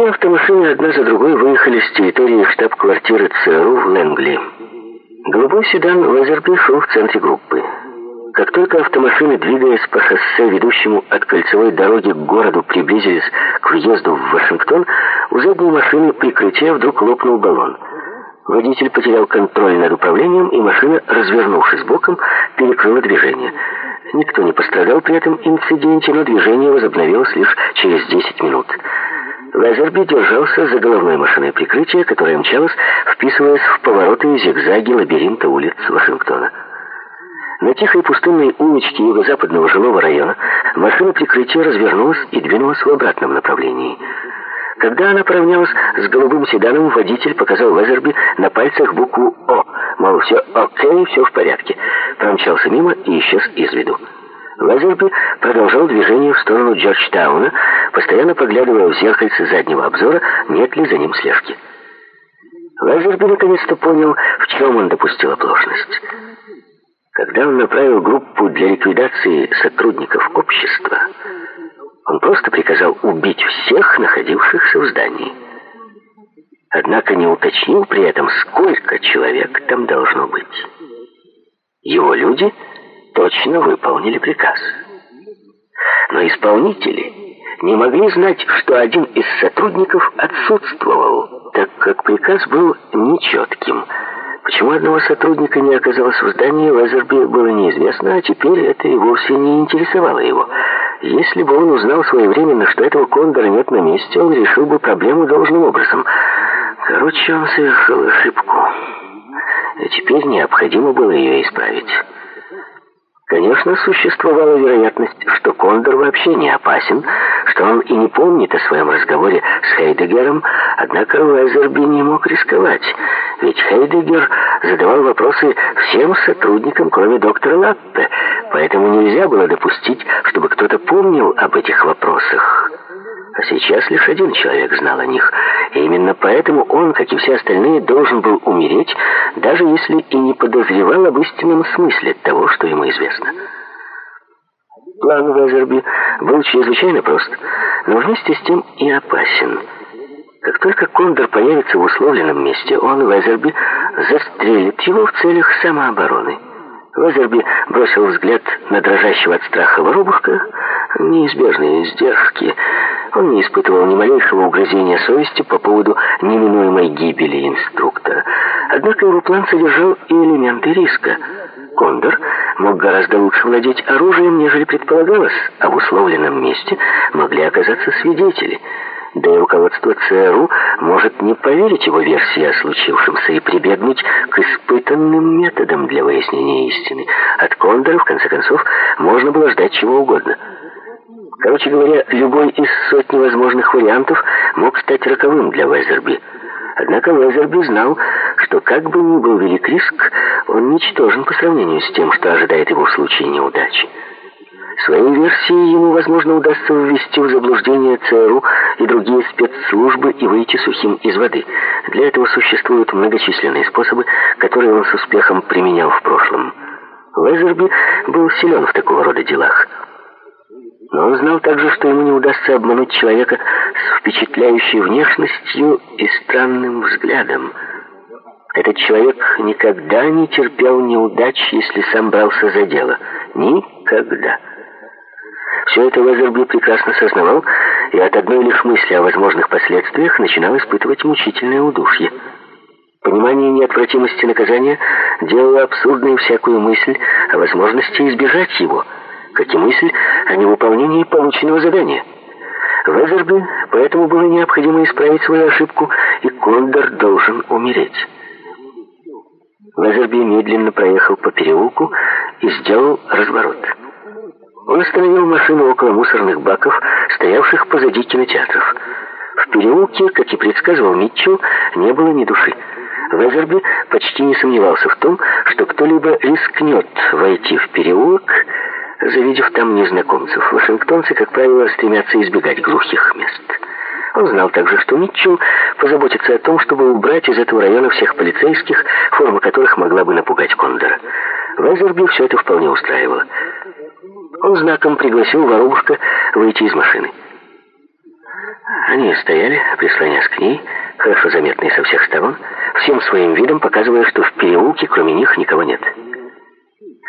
Две автомашины одна за другой выехали с территории штаб-квартиры ЦРУ в Лэнгли. Голубой седан Лазерби шел в центре группы. Как только автомашины, двигаясь по шоссе, ведущему от кольцевой дороги к городу, приблизились к въезду в Вашингтон, у задней машины прикрытия вдруг лопнул баллон. Водитель потерял контроль над управлением, и машина, развернувшись боком, перекрыла движение. Никто не пострадал при этом инциденте, но движение возобновилось лишь через 10 минут. Лазерби держался за головной машиной прикрытия, которая мчалась, вписываясь в повороты и зигзаги лабиринта улиц Вашингтона. На тихой пустынной улочке юго-западного жилого района машина прикрытия развернулась и двинулась в обратном направлении. Когда она поравнялась с голубым седаном, водитель показал Лазерби на пальцах букву «О», мол, все окей, все в порядке. Промчался мимо и исчез из виду. Лазерби продолжал движение в сторону Джорджтауна, постоянно поглядывая в зеркальце заднего обзора, нет ли за ним слежки. Лазерби наконец-то понял, в чем он допустил оплошность. Когда он направил группу для ликвидации сотрудников общества, он просто приказал убить всех находившихся в здании. Однако не уточнил при этом, сколько человек там должно быть. Его люди точно выполнили приказ. Но исполнители не могли знать, что один из сотрудников отсутствовал, так как приказ был нечетким. Почему одного сотрудника не оказалось в здании, Лазерби было неизвестно, а теперь это и вовсе не интересовало его. Если бы он узнал своевременно, что этого Кондора нет на месте, он решил бы проблему должным образом. Короче, он совершил ошибку. И теперь необходимо было ее исправить. Конечно, существовала вероятность, что Кондор вообще не опасен, что он и не помнит о своем разговоре с Хейдеггером, однако Лазерби не мог рисковать, ведь Хейдеггер задавал вопросы всем сотрудникам, кроме доктора Лаппе, поэтому нельзя было допустить, чтобы кто-то помнил об этих вопросах. А сейчас лишь один человек знал о них, и именно поэтому он, как и все остальные, должен был умереть, даже если и не подозревал об истинном смысле того, что ему известно. План Лазерби был чрезвычайно прост, но вместе с тем и опасен. Как только Кондор появится в условленном месте, он, Лазерби, застрелит его в целях самообороны. Лазерби бросил взгляд на дрожащего от страха воробушка. Неизбежные издержки. Он не испытывал ни малейшего угрызения совести по поводу неминуемой гибели инструктора. Однако его план содержал и элементы риска. Кондор мог гораздо лучше владеть оружием, нежели предполагалось, а в условленном месте могли оказаться свидетели. Да и руководство ЦРУ может не поверить его версии о случившемся и прибегнуть к испытанным методам для выяснения истины. От Кондора, в конце концов, можно было ждать чего угодно. Короче говоря, любой из сотни возможных вариантов мог стать роковым для Лазерби. Однако Лазерби знал, что как бы ни был велик риск, он ничтожен по сравнению с тем, что ожидает его в случае неудачи. Своей версией ему, возможно, удастся ввести в заблуждение ЦРУ и другие спецслужбы и выйти сухим из воды. Для этого существуют многочисленные способы, которые он с успехом применял в прошлом. Лазерби был силен в такого рода делах. Но он знал также, что ему не удастся обмануть человека с впечатляющей внешностью и странным взглядом. Этот человек никогда не терпел неудач, если сам брался за дело. Никогда. Все это Лазерби прекрасно сознавал, и от одной лишь мысли о возможных последствиях начинал испытывать мучительное удушье. Понимание неотвратимости наказания делало абсурдной всякую мысль о возможности избежать его, как и мысль о невыполнении полученного задания. Лазерби поэтому было необходимо исправить свою ошибку, и Кондор должен умереть. Лазерби медленно проехал по переулку и сделал разворот. Он остановил машину около мусорных баков, стоявших позади кинотеатров. В переулке, как и предсказывал Митчелл, не было ни души. Лазерби почти не сомневался в том, что кто-либо рискнет войти в переулок, завидев там незнакомцев. Вашингтонцы, как правило, стремятся избегать глухих мест. Он знал также, что Митчелл позаботится о том, чтобы убрать из этого района всех полицейских, форма которых могла бы напугать Кондора. Лазерби все это вполне устраивало. Он знаком пригласил воробушка выйти из машины. Они стояли, прислонясь к ней, хорошо заметные со всех сторон, всем своим видом показывая, что в переулке кроме них никого нет.